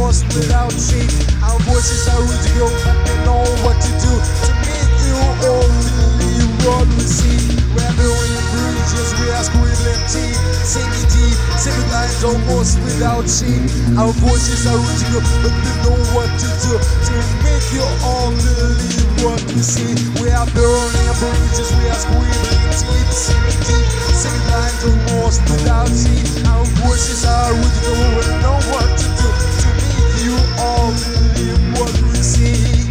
lost without shame. Our voices are radical, but they know what to do to make you all believe what we see. We're building bridges, we are scribbling teeth, singing deep, singing lines almost without shame. Our voices are radical, but they know what to do to make you all believe what we see. We are building bridges, we are scribbling teeth, singing deep, singing lines almost without shame. Our voices are radical, we know what to do to make you all believe what we see.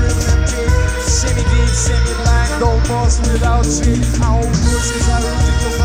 Semi-deep, semi-blind, almost without shit. Our voices are radical,